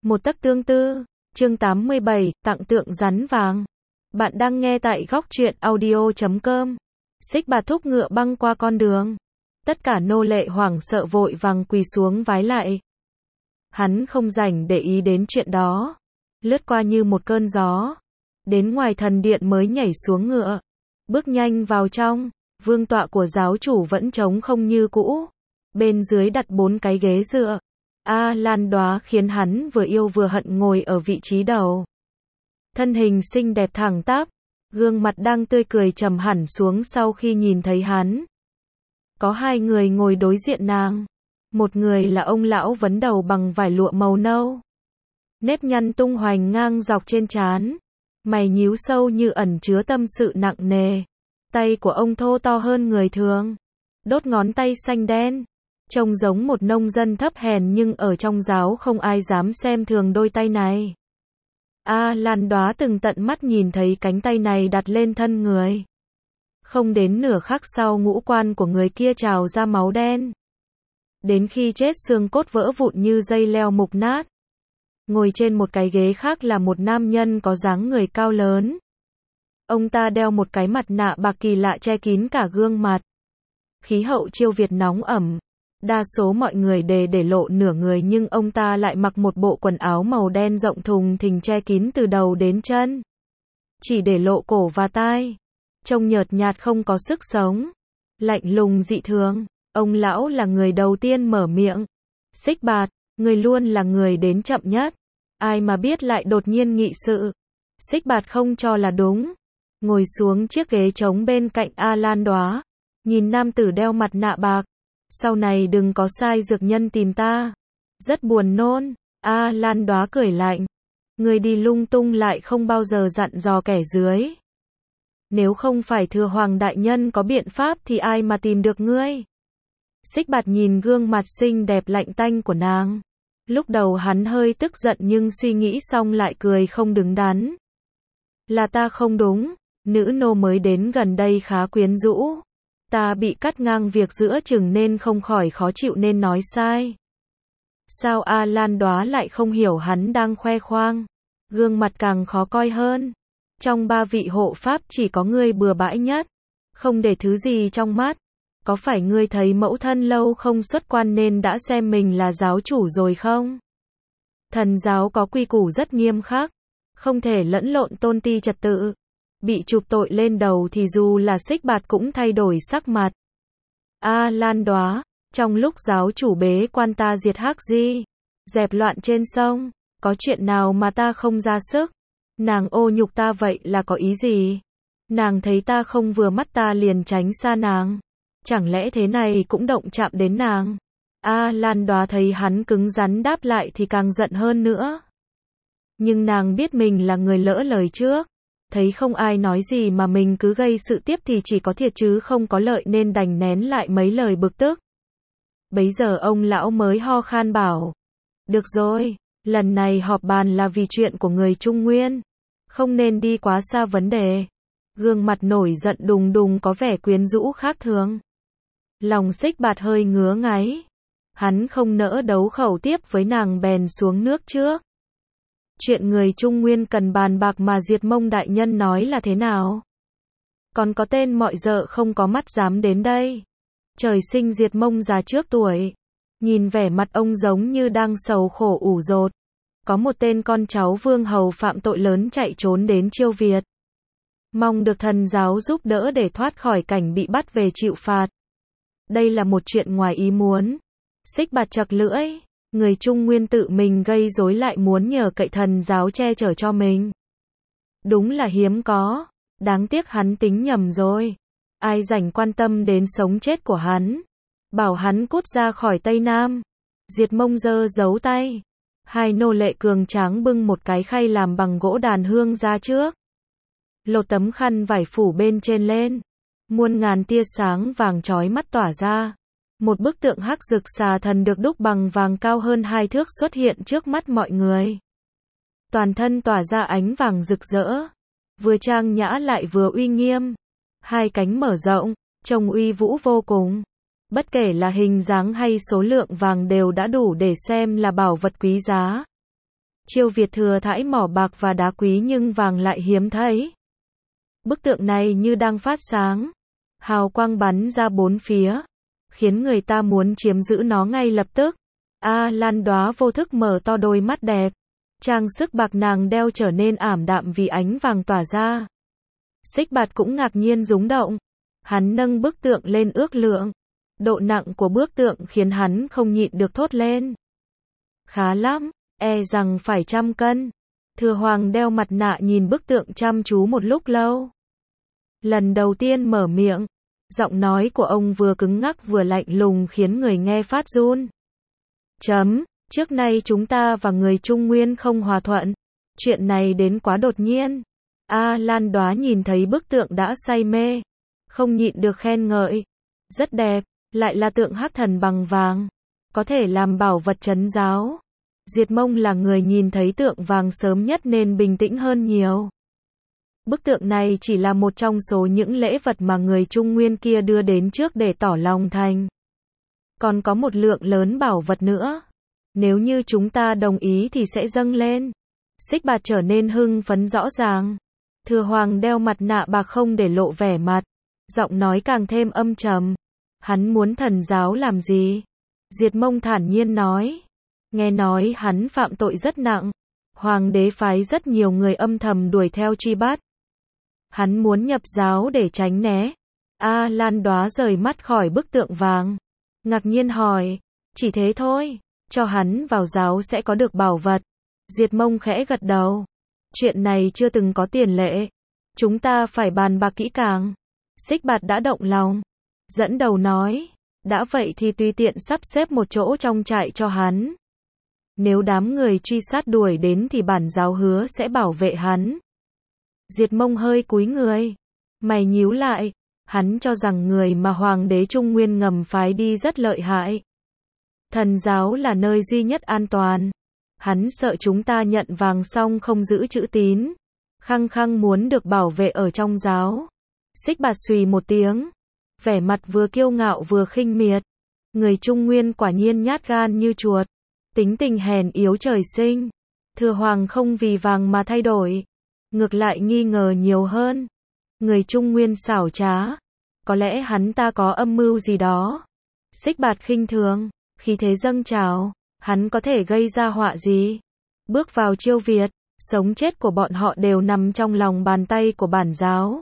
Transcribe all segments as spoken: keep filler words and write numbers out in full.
Một tấc tương tư, chương tám mươi bảy, tặng tượng rắn vàng. Bạn đang nghe tại góc truyện audio chấm com. Xích Bạt thúc ngựa băng qua con đường. Tất cả nô lệ hoảng sợ vội vàng quỳ xuống vái lại. Hắn không rảnh để ý đến chuyện đó. Lướt qua như một cơn gió. Đến ngoài thần điện mới nhảy xuống ngựa. Bước nhanh vào trong. Vương tọa của giáo chủ vẫn trống không như cũ. Bên dưới đặt bốn cái ghế dựa. A Lan Đóa khiến hắn vừa yêu vừa hận ngồi ở vị trí đầu. Thân hình xinh đẹp thẳng tắp, gương mặt đang tươi cười trầm hẳn xuống sau khi nhìn thấy hắn. Có hai người ngồi đối diện nàng. Một người là ông lão vấn đầu bằng vải lụa màu nâu. Nếp nhăn tung hoành ngang dọc trên trán. Mày nhíu sâu như ẩn chứa tâm sự nặng nề. Tay của ông thô to hơn người thường. Đốt ngón tay xanh đen. Trông giống một nông dân thấp hèn nhưng ở trong giáo không ai dám xem thường đôi tay này. A Lan Đóa từng tận mắt nhìn thấy cánh tay này đặt lên thân người. Không đến nửa khắc sau ngũ quan của người kia trào ra máu đen. Đến khi chết xương cốt vỡ vụn như dây leo mục nát. Ngồi trên một cái ghế khác là một nam nhân có dáng người cao lớn. Ông ta đeo một cái mặt nạ bạc kỳ lạ che kín cả gương mặt. Khí hậu Chiêu Việt nóng ẩm. Đa số mọi người đều để lộ nửa người nhưng ông ta lại mặc một bộ quần áo màu đen rộng thùng thình che kín từ đầu đến chân. Chỉ để lộ cổ và tai. Trông nhợt nhạt không có sức sống. Lạnh lùng dị thường. Ông lão là người đầu tiên mở miệng. Xích Bạt, người luôn là người đến chậm nhất. Ai mà biết lại đột nhiên nghị sự. Xích Bạt không cho là đúng. Ngồi xuống chiếc ghế trống bên cạnh A Lan Đóa. Nhìn nam tử đeo mặt nạ bạc. Sau này đừng có sai dược nhân tìm ta. Rất buồn nôn. A Lan Đóa cười lạnh. Người đi lung tung lại không bao giờ dặn dò kẻ dưới. Nếu không phải thừa hoàng đại nhân có biện pháp thì ai mà tìm được ngươi. Xích Bạt nhìn gương mặt xinh đẹp lạnh tanh của nàng. Lúc đầu hắn hơi tức giận nhưng suy nghĩ xong lại cười không đứng đắn. Là ta không đúng. Nữ nô mới đến gần đây khá quyến rũ. Ta bị cắt ngang việc giữa chừng nên không khỏi khó chịu nên nói sai. Sao A Lan Đóa lại không hiểu hắn đang khoe khoang. Gương mặt càng khó coi hơn. Trong ba vị hộ pháp chỉ có ngươi bừa bãi nhất. Không để thứ gì trong mắt. Có phải ngươi thấy mẫu thân lâu không xuất quan nên đã xem mình là giáo chủ rồi không? Thần giáo có quy củ rất nghiêm khắc. Không thể lẫn lộn tôn ti trật tự. Bị chụp tội lên đầu thì dù là Xích Bạt cũng thay đổi sắc mặt. A Lan Đóa, trong lúc giáo chủ bế quan ta diệt Hắc Di, dẹp loạn trên sông, có chuyện nào mà ta không ra sức? Nàng ô nhục ta vậy là có ý gì? Nàng thấy ta không vừa mắt ta liền tránh xa nàng. Chẳng lẽ thế này cũng động chạm đến nàng? A Lan Đóa thấy hắn cứng rắn đáp lại thì càng giận hơn nữa. Nhưng nàng biết mình là người lỡ lời trước. Thấy không ai nói gì mà mình cứ gây sự tiếp thì chỉ có thiệt chứ không có lợi nên đành nén lại mấy lời bực tức. Bấy giờ ông lão mới ho khan bảo. Được rồi, lần này họp bàn là vì chuyện của người Trung Nguyên. Không nên đi quá xa vấn đề. Gương mặt nổi giận đùng đùng có vẻ quyến rũ khác thường. Lòng Xích Bạt hơi ngứa ngáy. Hắn không nỡ đấu khẩu tiếp với nàng bèn xuống nước trước. Chuyện người Trung Nguyên cần bàn bạc mà Diệt Mông đại nhân nói là thế nào? Còn có tên mọi dợ không có mắt dám đến đây. Trời sinh Diệt Mông già trước tuổi. Nhìn vẻ mặt ông giống như đang sầu khổ ủ rột. Có một tên con cháu vương hầu phạm tội lớn chạy trốn đến Chiêu Việt. Mong được thần giáo giúp đỡ để thoát khỏi cảnh bị bắt về chịu phạt. Đây là một chuyện ngoài ý muốn. Xích Bạt chật lưỡi. Người Trung Nguyên tự mình gây rối lại muốn nhờ cậy thần giáo che chở cho mình. Đúng là hiếm có. Đáng tiếc hắn tính nhầm rồi. Ai rảnh quan tâm đến sống chết của hắn. Bảo hắn cút ra khỏi Tây Nam. Diệt Mông giơ giấu tay. Hai nô lệ cường tráng bưng một cái khay làm bằng gỗ đàn hương ra trước. Lột tấm khăn vải phủ bên trên lên. Muôn ngàn tia sáng vàng chói mắt tỏa ra. Một bức tượng hắc dực xà thần được đúc bằng vàng cao hơn hai thước xuất hiện trước mắt mọi người. Toàn thân tỏa ra ánh vàng rực rỡ. Vừa trang nhã lại vừa uy nghiêm. Hai cánh mở rộng, trông uy vũ vô cùng. Bất kể là hình dáng hay số lượng vàng đều đã đủ để xem là bảo vật quý giá. Chiêu Việt thừa thãi mỏ bạc và đá quý nhưng vàng lại hiếm thấy. Bức tượng này như đang phát sáng, hào quang bắn ra bốn phía, khiến người ta muốn chiếm giữ nó ngay lập tức. A Lan Đoá vô thức mở to đôi mắt đẹp. Trang sức bạc nàng đeo trở nên ảm đạm vì ánh vàng tỏa ra. Xích Bạt cũng ngạc nhiên rúng động. Hắn nâng bức tượng lên ước lượng. Độ nặng của bức tượng khiến hắn không nhịn được thốt lên. Khá lắm, e rằng phải trăm cân. Thừa Hoàng đeo mặt nạ nhìn bức tượng chăm chú một lúc lâu. Lần đầu tiên mở miệng, giọng nói của ông vừa cứng ngắc vừa lạnh lùng khiến người nghe phát run. Chấm, trước nay chúng ta và người Trung Nguyên không hòa thuận. Chuyện này đến quá đột nhiên. A Lan Đoá nhìn thấy bức tượng đã say mê, không nhịn được khen ngợi. Rất đẹp, lại là tượng hắc thần bằng vàng, có thể làm bảo vật trấn giáo. Diệt Mông là người nhìn thấy tượng vàng sớm nhất nên bình tĩnh hơn nhiều. Bức tượng này chỉ là một trong số những lễ vật mà người Trung Nguyên kia đưa đến trước để tỏ lòng thành. Còn có một lượng lớn bảo vật nữa. Nếu như chúng ta đồng ý thì sẽ dâng lên. Xích Bạt trở nên hưng phấn rõ ràng. Thừa Hoàng đeo mặt nạ bạc không để lộ vẻ mặt. Giọng nói càng thêm âm trầm. Hắn muốn thần giáo làm gì? Diệt Mông thản nhiên nói. Nghe nói hắn phạm tội rất nặng. Hoàng đế phái rất nhiều người âm thầm đuổi theo truy bắt. Hắn muốn nhập giáo để tránh né. A Lan Đoá rời mắt khỏi bức tượng vàng. Ngạc nhiên hỏi. Chỉ thế thôi, cho hắn vào giáo sẽ có được bảo vật. Diệt Mông khẽ gật đầu. Chuyện này chưa từng có tiền lệ. Chúng ta phải bàn bạc kỹ càng. Xích Bạt đã động lòng. Dẫn đầu nói. Đã vậy thì tùy tiện sắp xếp một chỗ trong trại cho hắn. Nếu đám người truy sát đuổi đến thì bản giáo hứa sẽ bảo vệ hắn. Diệt Mông hơi cúi người. Mày nhíu lại. Hắn cho rằng người mà Hoàng đế Trung Nguyên ngầm phái đi rất lợi hại. Thần giáo là nơi duy nhất an toàn. Hắn sợ chúng ta nhận vàng xong không giữ chữ tín. Khăng khăng muốn được bảo vệ ở trong giáo. Xích Bạt xùy một tiếng. Vẻ mặt vừa kiêu ngạo vừa khinh miệt. Người Trung Nguyên quả nhiên nhát gan như chuột. Tính tình hèn yếu trời sinh. Thừa Hoàng không vì vàng mà thay đổi. Ngược lại nghi ngờ nhiều hơn. Người Trung Nguyên xảo trá. Có lẽ hắn ta có âm mưu gì đó. Xích Bạt khinh thường. Khí thế dâng trào. Hắn có thể gây ra họa gì? Bước vào Chiêu Việt. Sống chết của bọn họ đều nằm trong lòng bàn tay của bản giáo.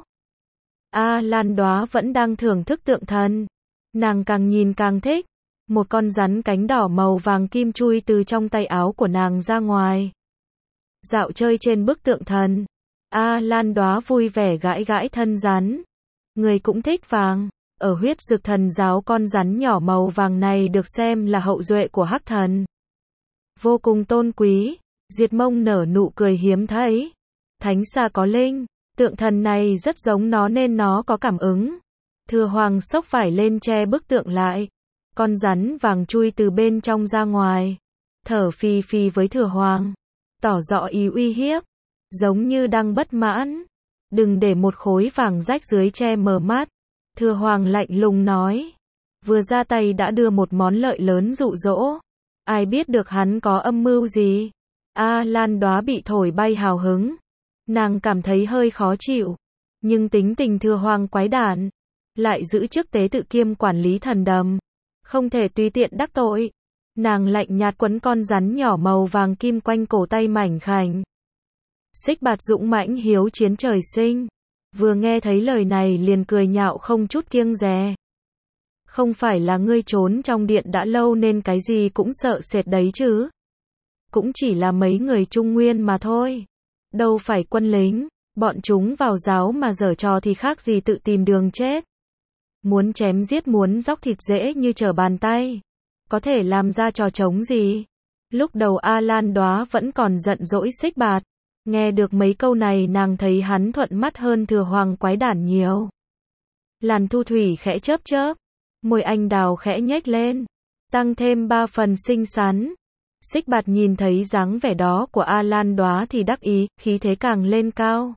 A Lan Đoá vẫn đang thưởng thức tượng thần. Nàng càng nhìn càng thích. Một con rắn cánh đỏ màu vàng kim chui từ trong tay áo của nàng ra ngoài. Dạo chơi trên bức tượng thần. A Lan Đoá vui vẻ gãi gãi thân rắn. Người cũng thích vàng. Ở huyết dực thần giáo con rắn nhỏ màu vàng này được xem là hậu duệ của hắc thần. Vô cùng tôn quý. Diệt Mông nở nụ cười hiếm thấy. Thánh xa có linh. Tượng thần này rất giống nó nên nó có cảm ứng. Thừa Hoàng xốc vải lên che bức tượng lại. Con rắn vàng chui từ bên trong ra ngoài. Thở phì phì với Thừa Hoàng. Tỏ rõ ý uy hiếp. Giống như đang bất mãn. Đừng để một khối vàng rách dưới che mờ mắt. Thừa Hoàng lạnh lùng nói. Vừa ra tay đã đưa một món lợi lớn dụ dỗ. Ai biết được hắn có âm mưu gì. A Lan Đoá bị thổi bay hào hứng. Nàng cảm thấy hơi khó chịu. Nhưng tính tình Thừa Hoàng quái đản. Lại giữ chức tế tự kiêm quản lý thần đầm. Không thể tùy tiện đắc tội. Nàng lạnh nhạt quấn con rắn nhỏ màu vàng kim quanh cổ tay mảnh khảnh. Xích Bạt dũng mãnh hiếu chiến trời sinh. Vừa nghe thấy lời này liền cười nhạo không chút kiêng dè. Không phải là ngươi trốn trong điện đã lâu nên cái gì cũng sợ sệt đấy chứ. Cũng chỉ là mấy người Trung Nguyên mà thôi. Đâu phải quân lính. Bọn chúng vào giáo mà giở trò thì khác gì tự tìm đường chết. Muốn chém giết muốn dóc thịt dễ như trở bàn tay. Có thể làm ra trò trống gì. Lúc đầu A Lan Đoá vẫn còn giận dỗi Xích Bạt. Nghe được mấy câu này nàng thấy hắn thuận mắt hơn Thừa Hoàng quái đản nhiều. Làn thu thủy khẽ chớp chớp. Môi anh đào khẽ nhếch lên. Tăng thêm ba phần xinh xắn. Xích Bạt nhìn thấy dáng vẻ đó của A Lan Đoá thì đắc ý, khí thế càng lên cao.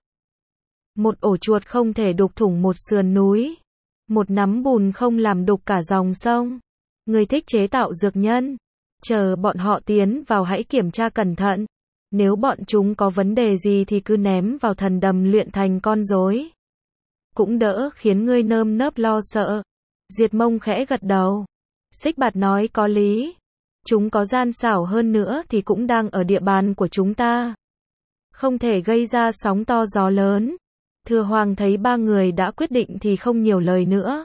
Một ổ chuột không thể đục thủng một sườn núi. Một nắm bùn không làm đục cả dòng sông. Người thích chế tạo dược nhân. Chờ bọn họ tiến vào hãy kiểm tra cẩn thận. Nếu bọn chúng có vấn đề gì thì cứ ném vào thần đầm luyện thành con rối. Cũng đỡ khiến ngươi nơm nớp lo sợ. Diệt Mông khẽ gật đầu. Xích Bạt nói có lý. Chúng có gian xảo hơn nữa thì cũng đang ở địa bàn của chúng ta. Không thể gây ra sóng to gió lớn. Thừa Hoàng thấy ba người đã quyết định thì không nhiều lời nữa.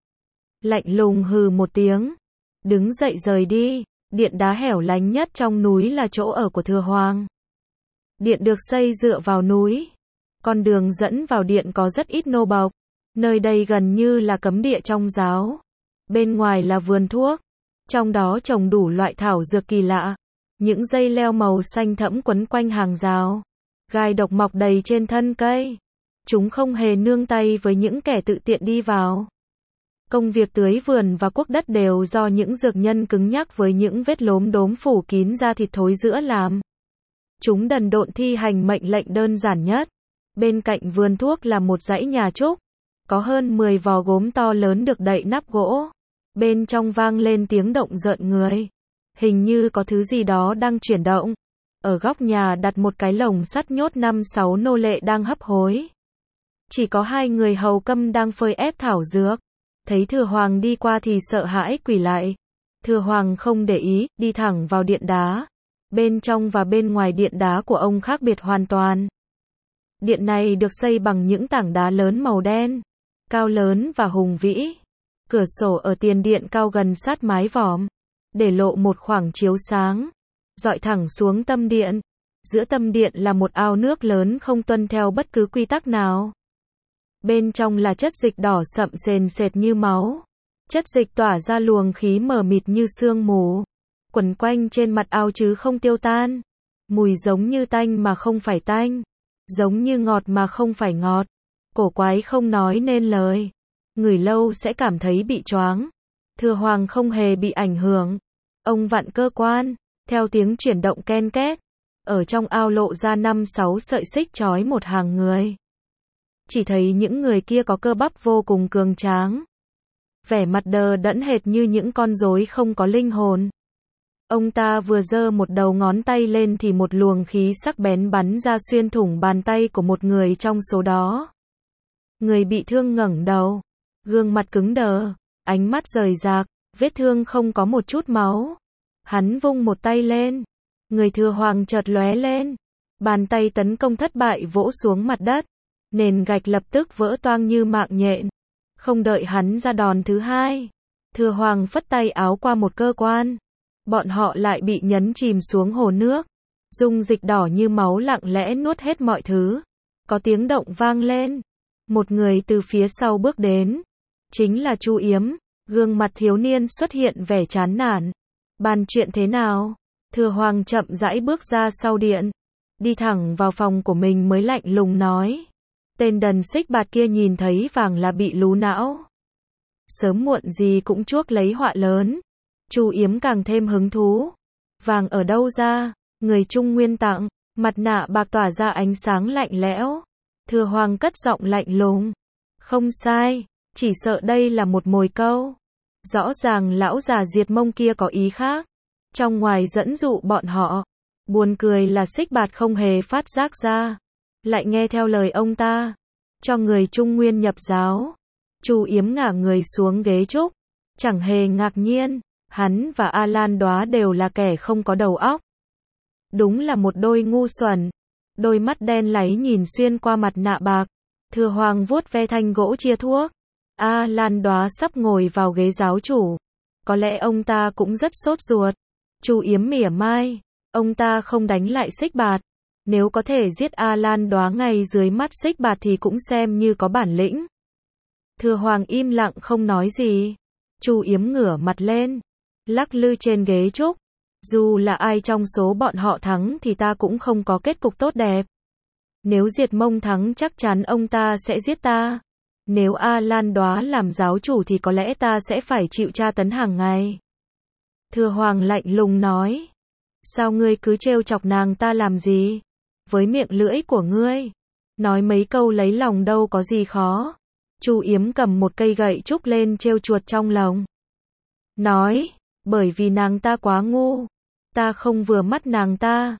Lạnh lùng hừ một tiếng. Đứng dậy rời đi. Điện đá hẻo lánh nhất trong núi là chỗ ở của Thừa Hoàng. Điện được xây dựa vào núi. Con đường dẫn vào điện có rất ít nô bộc. Nơi đây gần như là cấm địa trong giáo. Bên ngoài là vườn thuốc. Trong đó trồng đủ loại thảo dược kỳ lạ. Những dây leo màu xanh thẫm quấn quanh hàng rào. Gai độc mọc đầy trên thân cây. Chúng không hề nương tay với những kẻ tự tiện đi vào. Công việc tưới vườn và cuốc đất đều do những dược nhân cứng nhắc với những vết lốm đốm phủ kín da thịt thối rữa làm. Chúng đần độn thi hành mệnh lệnh đơn giản nhất. Bên cạnh vườn thuốc là một dãy nhà trúc. Có hơn mười vò gốm to lớn được đậy nắp gỗ. Bên trong vang lên tiếng động rợn người. Hình như có thứ gì đó đang chuyển động. Ở góc nhà đặt một cái lồng sắt nhốt năm sáu nô lệ đang hấp hối. Chỉ có hai người hầu câm đang phơi ép thảo dược. Thấy Thừa Hoàng đi qua thì sợ hãi quỳ lại. Thừa Hoàng không để ý, đi thẳng vào điện đá. Bên trong và bên ngoài điện đá của ông khác biệt hoàn toàn. Điện này được xây bằng những tảng đá lớn màu đen, cao lớn và hùng vĩ. Cửa sổ ở tiền điện cao gần sát mái vòm, để lộ một khoảng chiếu sáng, dọi thẳng xuống tâm điện. Giữa tâm điện là một ao nước lớn không tuân theo bất cứ quy tắc nào. Bên trong là chất dịch đỏ sậm sền sệt như máu. Chất dịch tỏa ra luồng khí mờ mịt như sương mù, quẩn quanh trên mặt ao chứ không tiêu tan. Mùi giống như tanh mà không phải tanh, giống như ngọt mà không phải ngọt. Cổ quái không nói nên lời. Ngửi lâu sẽ cảm thấy bị choáng. Thừa Hoàng không hề bị ảnh hưởng. Ông vặn cơ quan, theo tiếng chuyển động ken két. Ở trong ao lộ ra năm sáu sợi xích trói một hàng người. Chỉ thấy những người kia có cơ bắp vô cùng cường tráng. Vẻ mặt đờ đẫn hệt như những con rối không có linh hồn. Ông ta vừa giơ một đầu ngón tay lên thì một luồng khí sắc bén bắn ra xuyên thủng bàn tay của một người trong số đó. Người bị thương ngẩng đầu, gương mặt cứng đờ, ánh mắt rời rạc, vết thương không có một chút máu. Hắn vung một tay lên, người Thừa Hoàng chợt lóe lên, bàn tay tấn công thất bại vỗ xuống mặt đất, nền gạch lập tức vỡ toang như mạng nhện. Không đợi hắn ra đòn thứ hai, Thừa Hoàng phất tay áo qua một cơ quan, bọn họ lại bị nhấn chìm xuống hồ nước. Dung dịch đỏ như máu lặng lẽ nuốt hết mọi thứ. Có tiếng động vang lên. Một người từ phía sau bước đến. Chính là Chu Yếm. Gương mặt thiếu niên xuất hiện vẻ chán nản. Bàn chuyện thế nào? Thừa Hoàng chậm rãi bước ra sau điện. Đi thẳng vào phòng của mình mới lạnh lùng nói. Tên đần Xích Bạt kia nhìn thấy vàng là bị lú não. Sớm muộn gì cũng chuốc lấy họa lớn. Chu Yếm càng thêm hứng thú. Vàng ở đâu ra? Người Trung Nguyên tặng. Mặt nạ bạc tỏa ra ánh sáng lạnh lẽo. Thừa Hoàng cất giọng lạnh lùng. Không sai, chỉ sợ đây là một mồi câu. Rõ ràng lão già Diệt Mông kia có ý khác. Trong ngoài dẫn dụ bọn họ. Buồn cười là Xích Bạt không hề phát giác ra. Lại nghe theo lời ông ta. Cho người Trung Nguyên nhập giáo. Chu Yếm ngả người xuống ghế trúc. Chẳng hề ngạc nhiên. Hắn và A Lan Đoá đều là kẻ không có đầu óc. Đúng là một đôi ngu xuẩn. Đôi mắt đen láy nhìn xuyên qua mặt nạ bạc. Thừa Hoàng vuốt ve thanh gỗ chia thuốc. A Lan Đoá sắp ngồi vào ghế giáo chủ. Có lẽ ông ta cũng rất sốt ruột. Chu Yếm mỉa mai. Ông ta không đánh lại Xích Bạt. Nếu có thể giết A Lan Đoá ngay dưới mắt Xích Bạt thì cũng xem như có bản lĩnh. Thừa Hoàng im lặng không nói gì. Chu Yếm ngửa mặt lên, lắc lư trên ghế trúc. Dù là ai trong số bọn họ thắng thì ta cũng không có kết cục tốt đẹp. Nếu Diệt Mông thắng chắc chắn ông ta sẽ giết ta. Nếu A Lan Đoá làm giáo chủ thì có lẽ ta sẽ phải chịu tra tấn hàng ngày. Thừa Hoàng lạnh lùng nói. Sao ngươi cứ trêu chọc nàng ta làm gì? Với miệng lưỡi của ngươi, nói mấy câu lấy lòng đâu có gì khó. Chu Yếm cầm một cây gậy trúc lên trêu chuột trong lồng. Nói, bởi vì nàng ta quá ngu. Ta không vừa mắt nàng ta.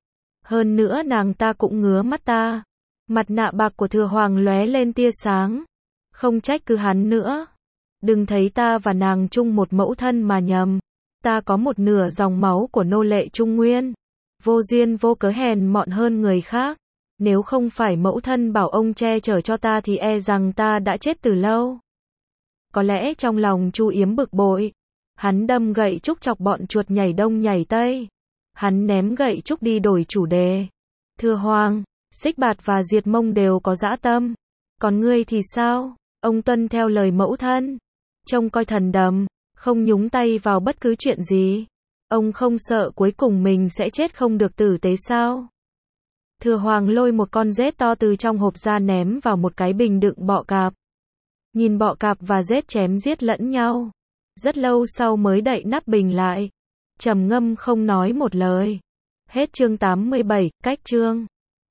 Hơn nữa nàng ta cũng ngứa mắt ta. Mặt nạ bạc của Thừa Hoàng lóe lên tia sáng. Không trách cứ hắn nữa. Đừng thấy ta và nàng chung một mẫu thân mà nhầm. Ta có một nửa dòng máu của nô lệ Trung Nguyên. Vô duyên vô cớ hèn mọn hơn người khác. Nếu không phải mẫu thân bảo ông che chở cho ta thì e rằng ta đã chết từ lâu. Có lẽ trong lòng Chu Yếm bực bội. Hắn đâm gậy trúc chọc bọn chuột nhảy đông nhảy tây. Hắn ném gậy trúc đi đổi chủ đề. Thừa Hoàng, Xích Bạt và Diệt Mông đều có dã tâm. Còn ngươi thì sao? Ông tuân theo lời mẫu thân. Trông coi thần đầm, không nhúng tay vào bất cứ chuyện gì. Ông không sợ cuối cùng mình sẽ chết không được tử tế sao? Thừa Hoàng lôi một con rết to từ trong hộp ra ném vào một cái bình đựng bọ cạp. Nhìn bọ cạp và rết chém giết lẫn nhau. Rất lâu sau mới đậy nắp bình lại. Trầm ngâm không nói một lời. Hết chương tám mươi bảy, cách chương.